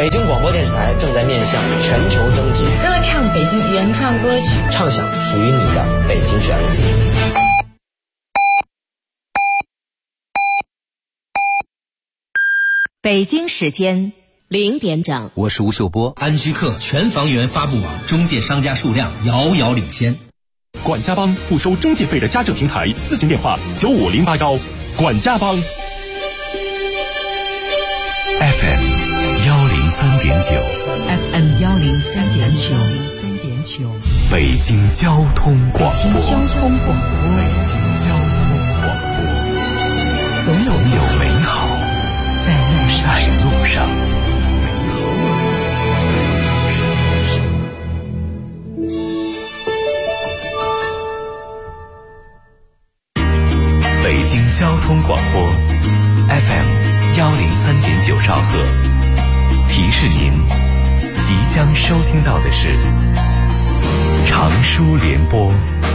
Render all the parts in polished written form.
北京广播电视台正在面向全球征集歌唱北京原创歌曲， 唱响属于你的北京旋律。 北京时间0点整， 我是吴秀波。安居客全房源发布网中介商家数量遥遥领先。 管家帮不收中介费的家政平台，咨询电话95081。管家帮 FM 103.9 北京交通广播，总有美好在路上。北京交通广播 FM 103.9兆赫，提示您即将收听到的是长舒联播。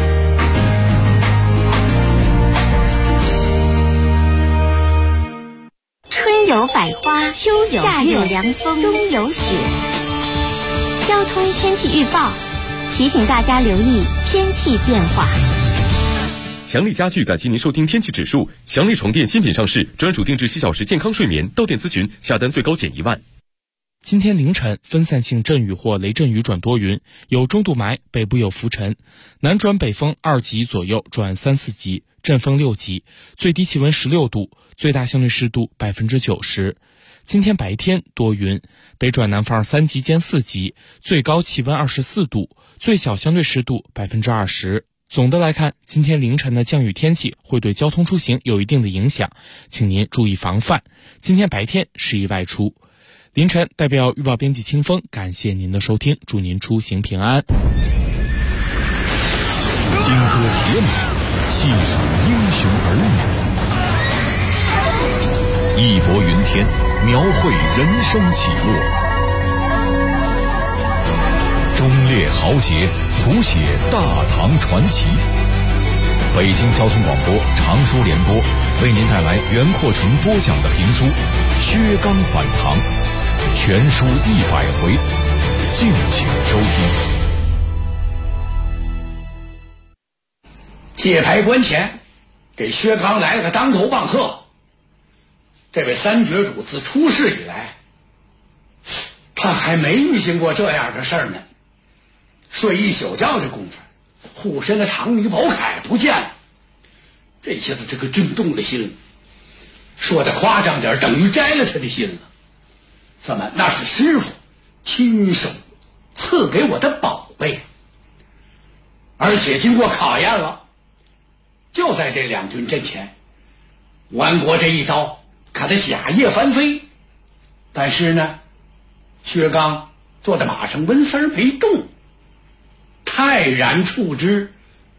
春有百花，秋有夏有凉风，冬有雪。交通天气预报提醒大家留意天气变化。 强力家具感谢您收听天气指数。强力床垫新品上市，专属定制7小时健康睡眠，到店咨询，下单最高减1万。 今天凌晨分散性阵雨或雷阵雨转多云，有中度霾，北部有浮尘，南转北风2级左右转3、4级，阵风6级，最低气温16度，最大相对湿度90%。今天白天多云，北转南风3级兼4级，最高气温24度，最小相对湿度20%。总的来看，今天凌晨的降雨天气会对交通出行有一定的影响，请您注意防范。今天白天适宜外出。凌晨代表预报编辑清风，感谢您的收听，祝您出行平安。 金戈铁马，细数英雄儿女，义薄云天，描绘人生起落。忠烈豪杰，谱写大唐传奇。北京交通广播长舒联播为您带来袁阔成播讲的评书《薛刚反唐》，全书100回，敬请收听。 界牌关前，给薛刚来了个当头棒喝。这位三绝主自出世以来，他还没遇见过这样的事儿呢。睡一宿觉的功夫，护身的唐女宝铠不见了。这下子这可真动了心，说的夸张点，等于摘了他的心了。怎么那是师傅亲手赐给我的宝贝，而且经过考验了，就在这两军阵前，完国这一刀看他假叶翻飞，但是呢，薛刚坐在马上纹丝没动，泰然处之，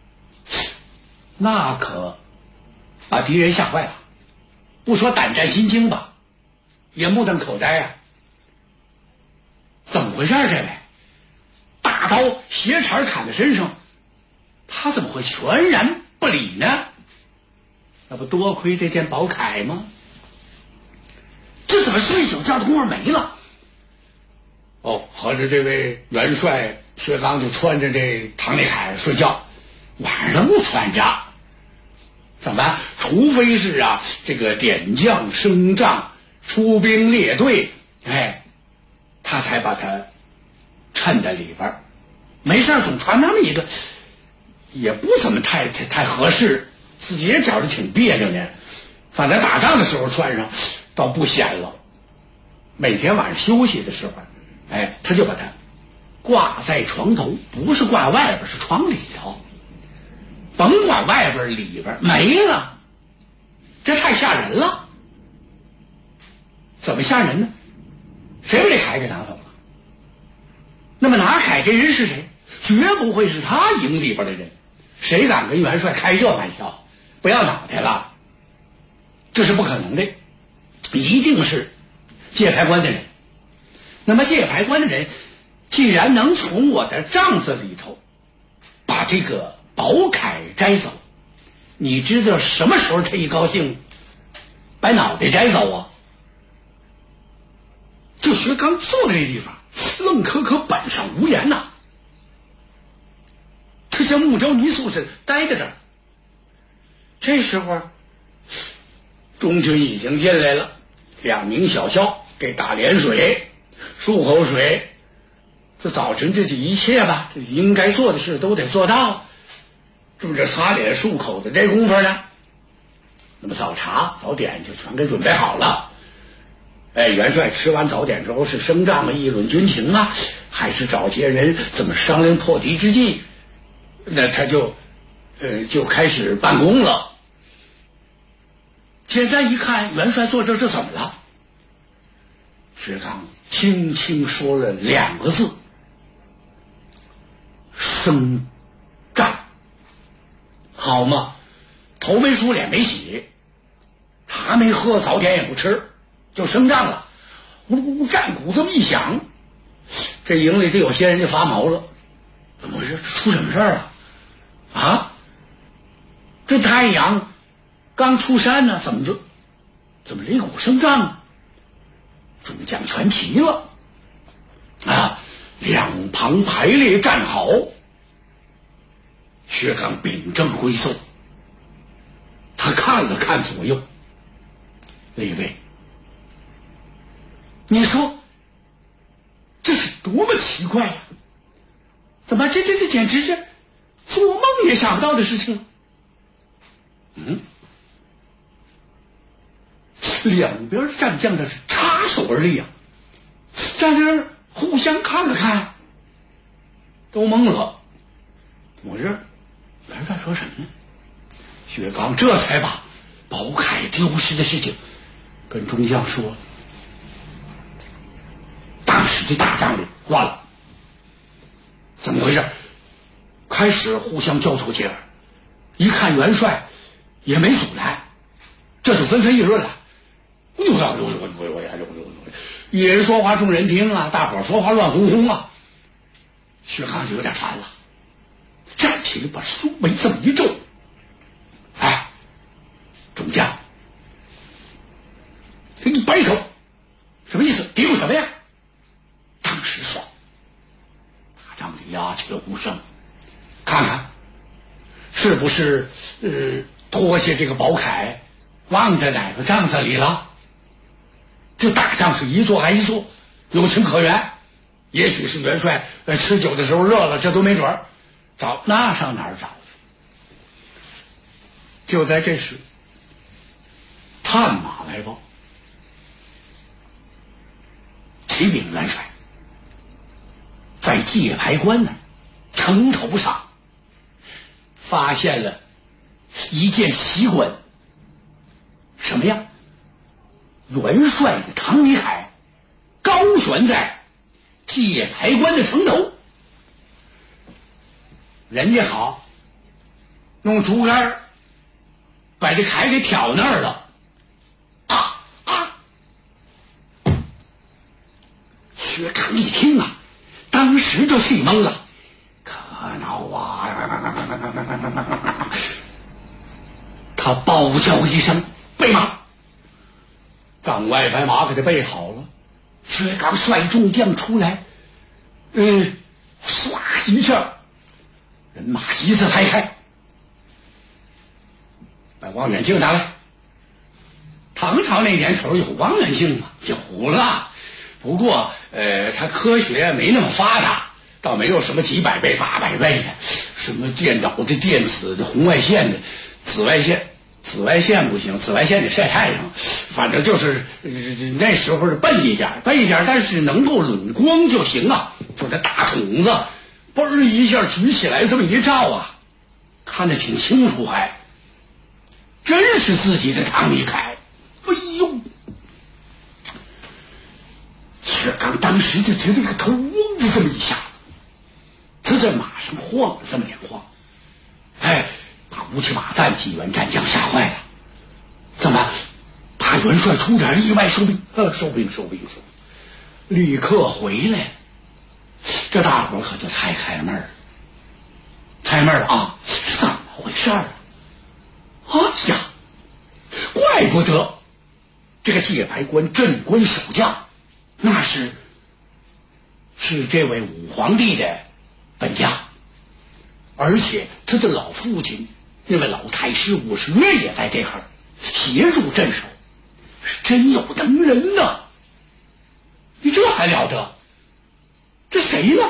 那可把敌人吓坏了，不说胆战心惊吧，也目瞪口呆啊！怎么回事这位？大刀斜茬砍在身上，他怎么会全然不理呢？那不多亏这件宝铠吗？这怎么睡宿觉的功夫没了？哦，合着这位元帅薛刚就穿着这唐内铠睡觉，晚上不穿着。怎么？除非是这个点将升帐、出兵列队，他才把它衬在里边。没事总穿那么一个，也不怎么太合适，自己也觉得挺别扭呢。反正打仗的时候穿上，倒不显了。每天晚上休息的时候，他就把它挂在床头，不是挂外边，是床里头。甭管外边里边没了，这太吓人了。怎么吓人呢？谁把这铠给拿走了？那么拿铠这人是谁？绝不会是他营里边的人。谁敢跟元帅开这玩笑？不要脑袋了，这是不可能的，一定是界牌关的人。那么界牌关的人既然能从我的帐子里头把这个宝铠摘走，你知道什么时候他一高兴把脑袋摘走啊？ 这薛刚坐在这地方，愣磕磕，板上无言呐。他像木雕泥塑似的呆在这儿。这时候，中军已经进来了，2名小校给打脸水，漱口水。这早晨这一切吧，这应该做的事都得做到。就这擦脸漱口的这功夫呢，那么早茶早点就全给准备好了。元帅吃完早点之后是升帐啊，议论军情啊，还是找些人怎么商量破敌之计？那他就开始办公了。现在一看元帅坐这怎么了？薛刚轻轻说了2个字：升帐。好嘛，头没梳脸没洗，茶没喝，早点也不吃，就升帐了。呜，战鼓这么一响，这营里的有些人就发毛了。怎么回事？出什么事儿了？啊，这太阳刚出山呢，怎么擂鼓升帐啊？众将全齐了啊，两旁排列站好。薛刚秉正挥奏，他看了看左右，那位，你说这是多么奇怪呀！怎么这简直是做梦也想不到的事情。两边战将的是插手而立啊，站在那儿互相看了看，都懵了。我这元帅说什么呢？薛刚这才把宝凯丢失的事情跟中将说。当时这大帐里乱了，怎么回事？开始互相交头接耳，一看元帅也没阻拦，这就纷纷议论了。一人说话众人听啊，大伙儿说话乱哄哄啊。薛刚就有点烦了，站起来把书眉这么一皱，众将，这一摆手，什么意思？嘀咕什么呀？当时说，大帐里鸦雀无声，看看是不是脱下这个宝铠忘在哪个帐子里了？这大帐是一座挨一座，有情可原。也许是元帅吃酒的时候热了，这都没准儿。找那上哪儿找去？就在这时，探马来报，启禀元帅，在界牌关呢城头上发现了一件奇闻。什么呀？元帅的唐尼铠高悬在界牌关的城头，人家好弄竹竿把这铠给挑那儿了。薛刚一听啊，当时就气懵了，可恼啊！他暴叫一声，备马。帐外白马给他备好了，薛刚率众将出来，唰一下，人马一字排开，把望远镜拿来。唐朝那年头有望远镜吗？有了，不过它科学没那么发达，倒没有什么几百倍、800倍的，什么电脑的、电子的、红外线的、紫外线。紫外线不行，紫外线得晒太阳，反正就是那时候是笨一点，但是能够拢光就行啊。就这大筒子，嘣一下举起来，这么一照啊，看得挺清楚，还真是自己的唐尼铠。哎呦！薛刚当时就觉得这个头嗡的这么一下，他在马上晃了这么点晃，把乌骑马战几员战将吓坏了。怎么怕元帅出点意外，收兵，立刻回来。这大伙可就猜开了闷儿了啊！是怎么回事啊？哎呀，怪不得这个界牌关镇关守将那是这位武皇帝的本家，而且他的老父亲那位老太师武士月也在这块协助镇守，是真有能人呐！你这还了得？这谁呢？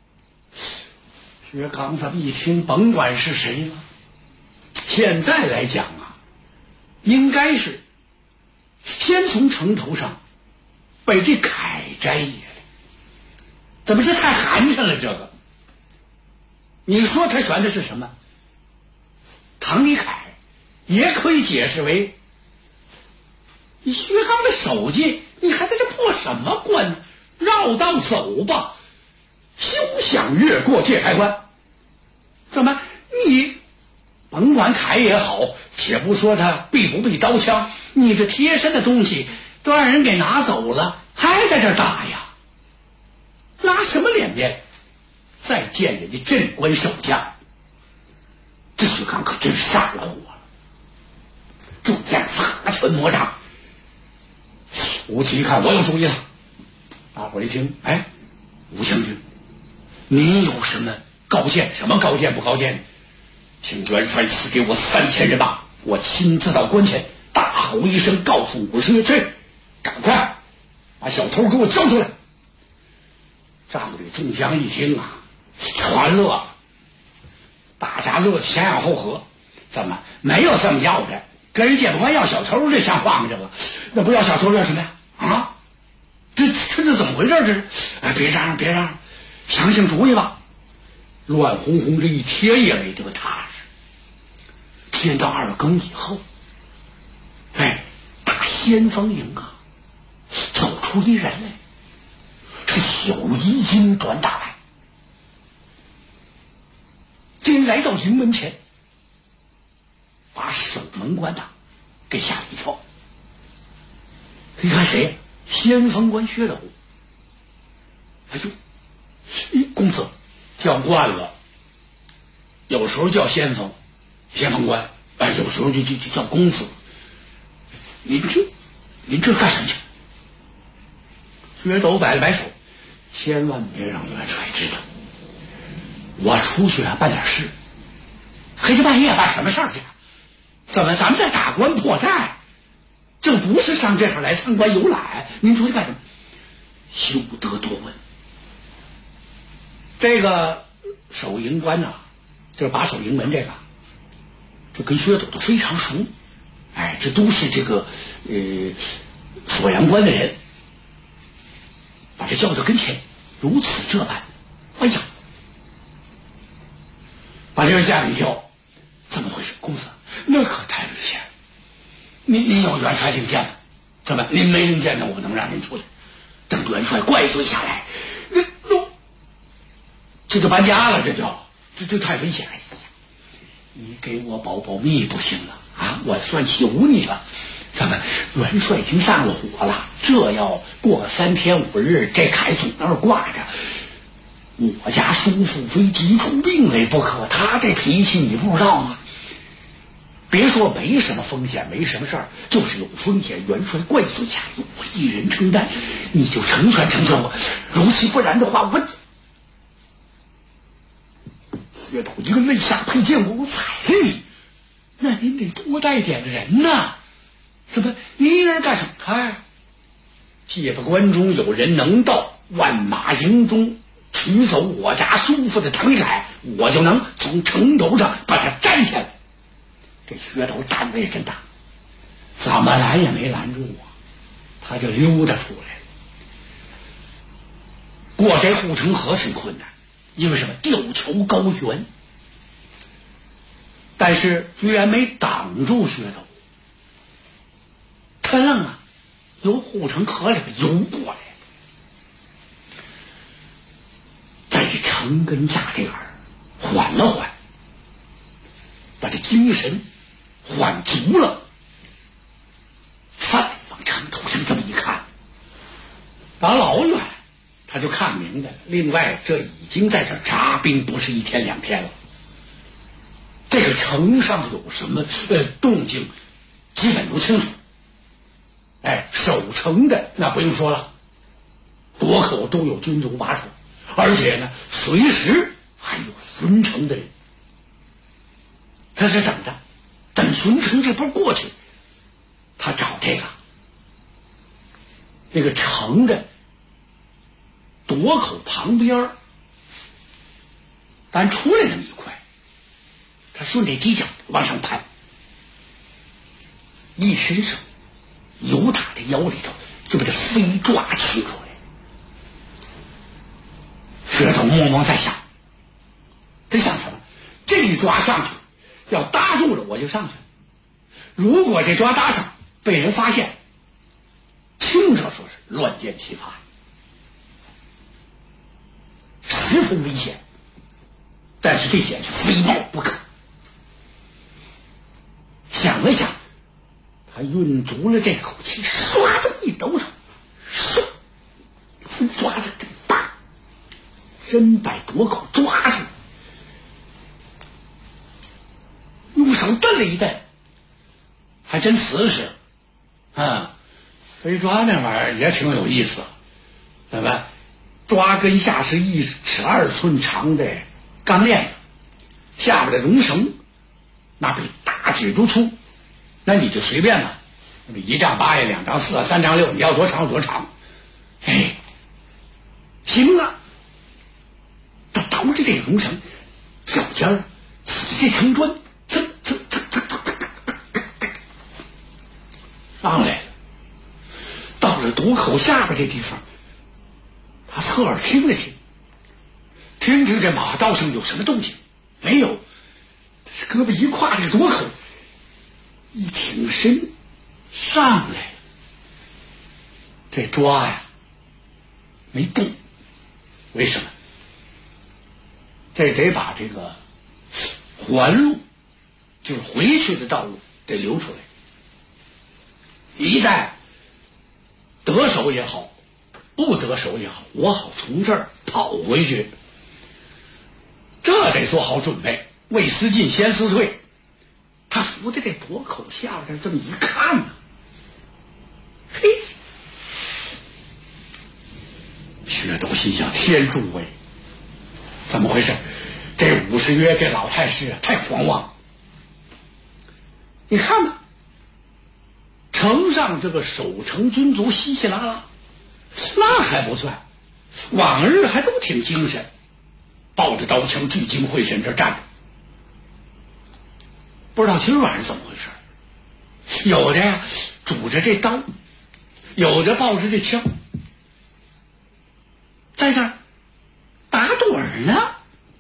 薛刚这么一听，甭管是谁了，现在来讲啊，应该是先从城头上被这凯摘下来。怎么这太寒碜了？这个，你说他选的是什么？唐李凯，也可以解释为你薛刚的手迹，你还在这破什么关呢？绕道走吧，休想越过界牌关。怎么你甭管凯也好，且不说他避不避刀枪，你这贴身的东西都让人给拿走了，还在这打呀？拿什么脸面再见人家镇关守将？这薛刚可真上了火了，众将擦拳魔掌。吴起一看我有主意了，大伙儿一听，哎，吴将军，您有什么高见？什么高见不高见？请元帅赐给我3000人马，我亲自到关前大吼一声，告诉武士去，赶快把小偷给我交出来。帐里众将一听啊，全乐了，大家乐前仰后合。怎么没有这么要的？跟人解不关要小偷，这像话吗？这个那不要小偷要什么呀？啊，这怎么回事？这是哎，别嚷嚷别嚷嚷，想想主意吧。乱哄哄这一天也没得踏实。天到2更以后，哎，大先锋营啊，走出一人来，是小衣襟短打扮。这人来到营门前，把守门官呐给吓了一跳。你看谁？先锋官薛斗。哎呦，公子叫惯了，有时候叫先锋官，哎，有时候就叫公子。您这干什么去？薛斗摆了摆手，千万别让元帅知道，我出去啊办点事。黑天半夜办什么事儿去？怎么咱们在打关破寨？这不是上这儿来参观游览，您出去干什么？休得多问。这个守营官呐，就是把守营门这个，这跟薛斗都非常熟。哎，这都是这个锁阳关的人，把这叫到跟前，如此这般。哎呀，把这人吓了一跳。怎么回事？公子，那可太危险了。您有元帅令箭吗？怎么您没令箭呢？我能让您出来？等元帅怪罪下来，这就搬家了，这太危险了。你给我保保密不行了啊！我算求你了。咱们元帅已经上了火了，这要过3天5日，这凯总那儿挂着，我家叔父非急出病来不可。他这脾气你不知道吗？别说没什么风险，没什么事儿，就是有风险，元帅怪罪下来，我一人承担，你就成全我。如其不然的话，我薛斗一个肋下佩剑，我踩了你，那您得多带点人呐。怎么您一人干什么？看，界牌关中有人能到万马营中取走我家叔父的唐李凯，我就能从城头上把他摘下来。这薛斗胆子也真大，怎么拦也没拦住啊，他就溜达出来了。过这护城河挺困难，因为什么？吊桥高悬。但是居然没挡住薛斗，他愣啊，由护城河里边游过来，在这城根架这块缓了缓，把这精神缓足了，再往城头上这么一看，打老远他就看明白了。另外，这已经在这扎兵不是1天2天了。这个城上有什么动静，基本都清楚。哎，守城的那不用说了， 多口都有军卒把守，而且呢，随时还有孙承的人。他是等孙承这波过去，他找那个城的垛口旁边，咱出来那么一块，他顺着犄角往上攀，一伸手由他的腰里头就把这飞抓取出来。薛头默默在想，他想什么？这一抓上去，要搭住了我就上去了。如果这抓搭上被人发现，轻者说是乱箭齐发，十分危险。但是这险是非冒不可。想了想，他运足了这口气，唰这么一抖手，唰，抓着这叭，真把垛口抓住，用手蹬了一蹬，还真瓷实啊！飞抓那玩意儿也挺有意思，怎么？抓根下是1尺2寸长的钢链子，下边的绒绳那比大指头粗，那你就随便了，1丈8呀，2丈4啊，3丈6，你要多长有多长。哎，行啊！他倒着这绒绳，脚尖儿刺这城砖，蹭蹭蹭蹭蹭上来了。到了垛口下边这地方，他侧耳听了听，听这马道上有什么动静？没有。这胳膊一跨这个垛口，一挺身上来了。这抓呀没动，为什么？这得把这个还路，就是回去的道路得留出来。一旦得手也好，不得手也好，我好从这儿跑回去。这得做好准备，未思进先思退。他扶在这垛口下边这么一看呢，嘿，薛斗心想：天助我！怎么回事？这50约这老太师啊，太狂妄。你看吧，城上这个守城军卒稀稀拉拉，那还不算，往日还都挺精神，抱着刀枪聚精会神这站着。不知道今儿晚上怎么回事，有的呀拄着这刀，有的抱着这枪，在这儿打盹儿呢。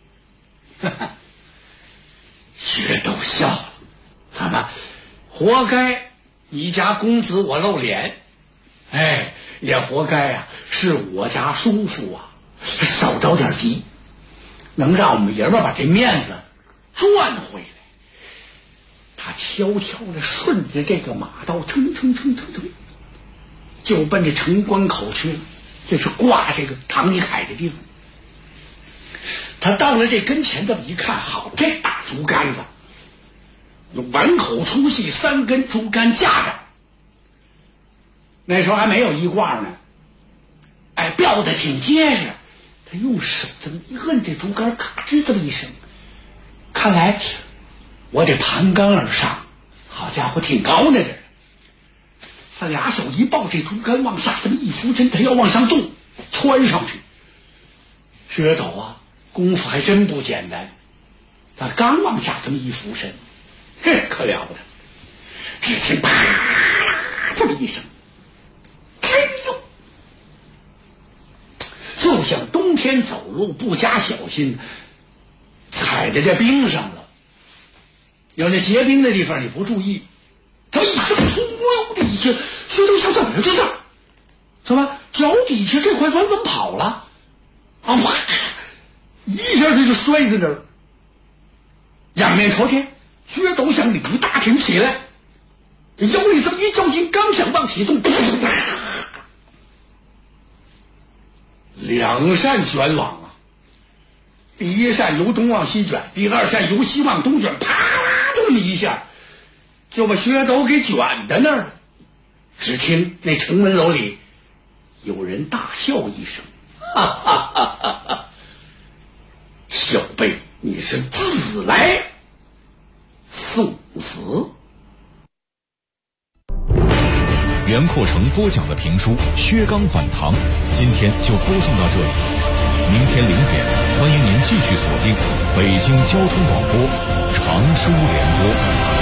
薛斗笑了，怎么？活该你家公子我露脸，哎，也活该啊，是我家叔父啊少着点急，能让我们爷们把这面子赚回来。他悄悄地顺着这个马道蹭蹭蹭蹭蹭，就奔着城关口去了。这是挂这个唐尼凯的地方。他到了这跟前，这么一看，好，这大竹竿子有碗口粗细，3根竹竿架着。那时候还没有衣挂呢，哎，吊得挺结实。他用手这么一摁这竹竿，咔吱这么一声，看来我得盘竿而上。好家伙，挺高呢这。他俩手一抱这竹竿往下这么一扶针，他要往上动，窜上去。薛斗啊，功夫还真不简单。他刚往下这么一扶身，嘿，可了不得！只听啪啦这么一声，哎呦，就像冬天走路不加小心，踩在这冰上了。有那结冰的地方你不注意，他一声出溜的一下，薛斗想怎么了这是？什么？脚底下这块砖怎么跑了？啊！哇！一下这就摔在那儿。仰面朝天，薛斗想李大挺起来，这腰里这么一较劲，刚想往起动，2扇卷网啊！第一扇由东往西卷，第2扇由西往东卷，啪啦这么一下，就把薛斗给卷在那儿了。只听那城门楼里有人大笑一声，哈哈哈哈哈！小辈，你是自来送死。 袁阔成播讲的评书《薛刚反唐》，今天就播送到这里。明天0点，欢迎您继续锁定北京交通广播长书联播。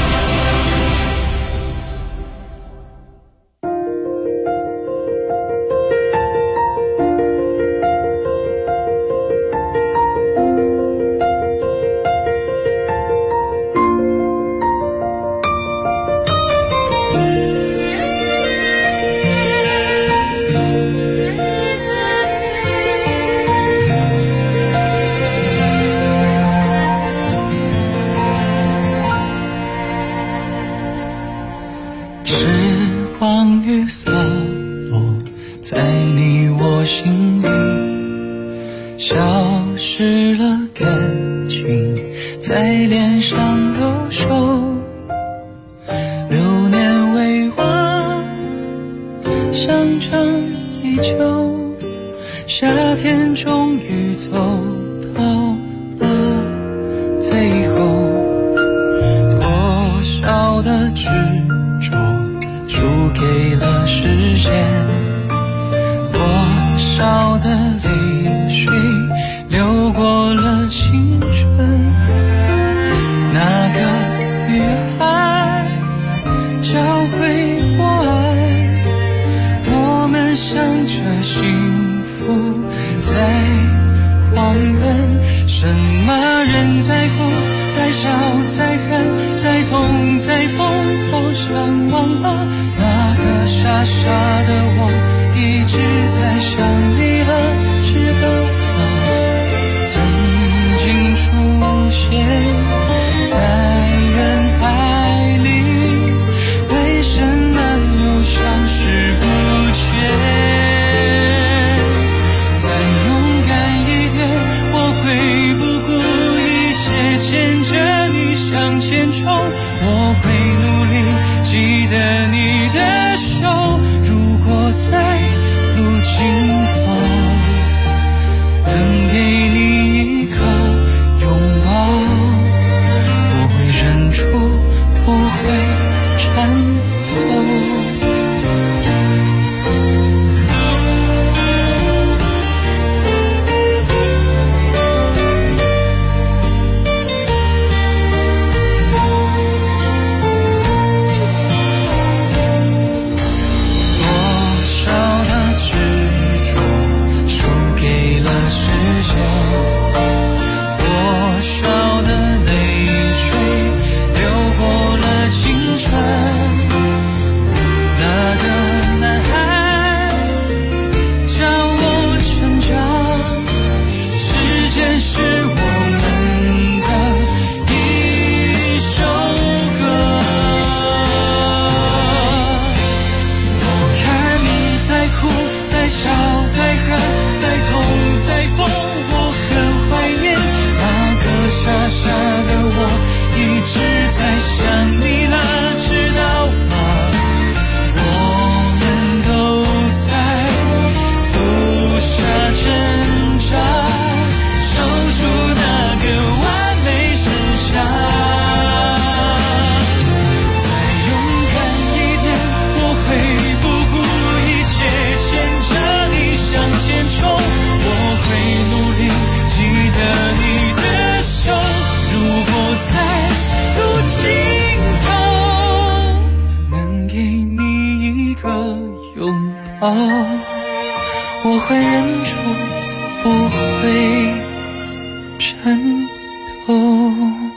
我会忍住，不会颤抖。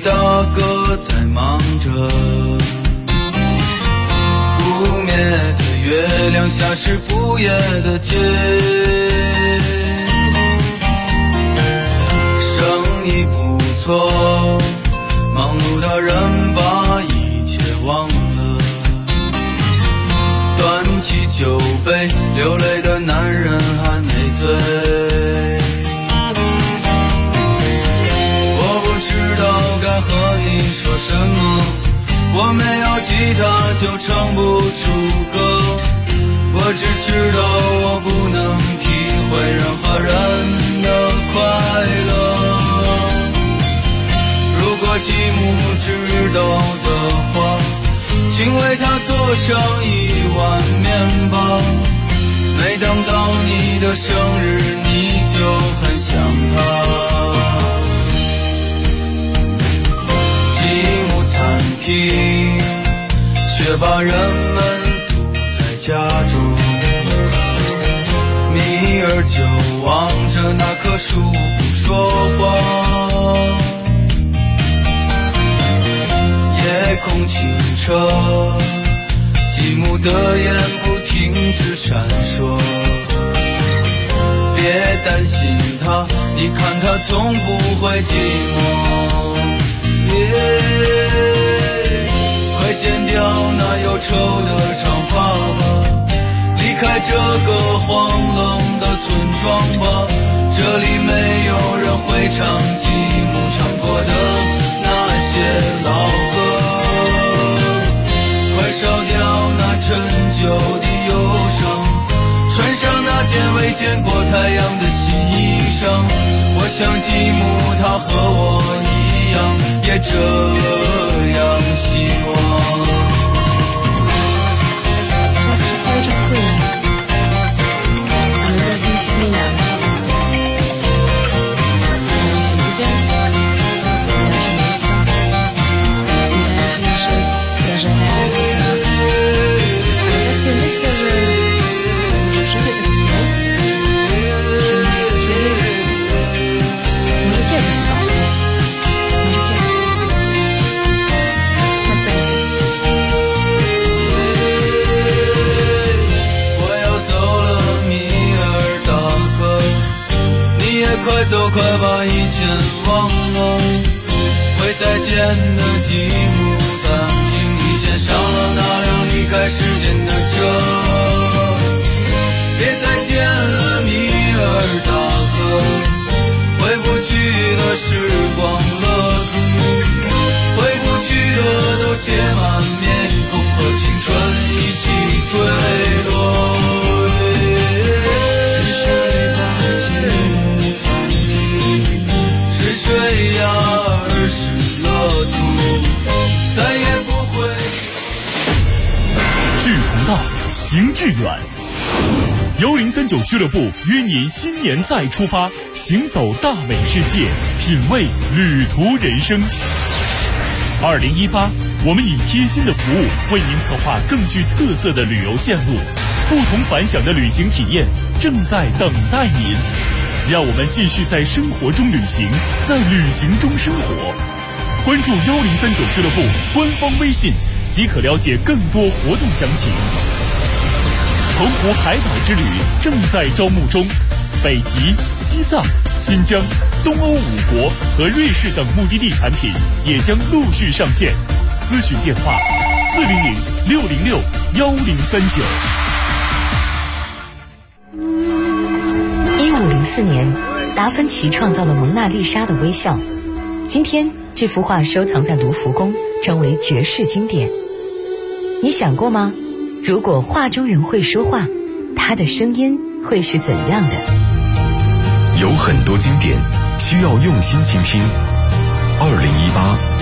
大哥在忙着，不灭的月亮下是不夜的街，生意不错，忙碌的人把一切忘了，端起酒杯，流泪的男人还没醉。我不知道该和你说什么，我没有吉他就唱不出歌，我只知道我不能体会任何人的快乐。如果继母知道的话，请为他做上1碗面包，每当到你的生日你就很想他。继母餐厅，却把人们堵在家中，米儿就望着那棵树不说话。夜空清澈，继母的眼不停止闪烁。别担心他，你看他从不会寂寞。快剪掉那忧愁的长发吧，离开这个荒冷的村庄吧，这里没有人会唱继母唱过的那些老歌。快烧掉那陈旧的忧伤，穿上那件未见过太阳的新衣裳。我想继母她和我一样，也这样希望。快走，快把以前忘了。会再见的继母餐厅，你先上了那辆离开时间的车。别再见了，米尔大哥，回不去的时光乐土，回不去的都写满面孔，和青春一起坠落。水呀，儿时乐土，再也不会。 志同道，行致远。1039俱乐部约您新年再出发，行走大美世界，品味旅途人生。2018，我们以贴心的服务为您策划更具特色的旅游线路，不同凡响的旅行体验正在等待您。让我们继续在生活中旅行，在旅行中生活。关注1039俱乐部官方微信，即可了解更多活动详情。澎湖海岛之旅正在招募中，北极、西藏、新疆、东欧5国和瑞士等目的地产品也将陆续上线。咨询电话400-606-1039。 1504年，达芬奇创造了蒙娜丽莎的微笑。今天，这幅画收藏在卢浮宫，成为绝世经典。你想过吗？如果画中人会说话，他的声音会是怎样的？ 有很多经典需要用心倾听。2018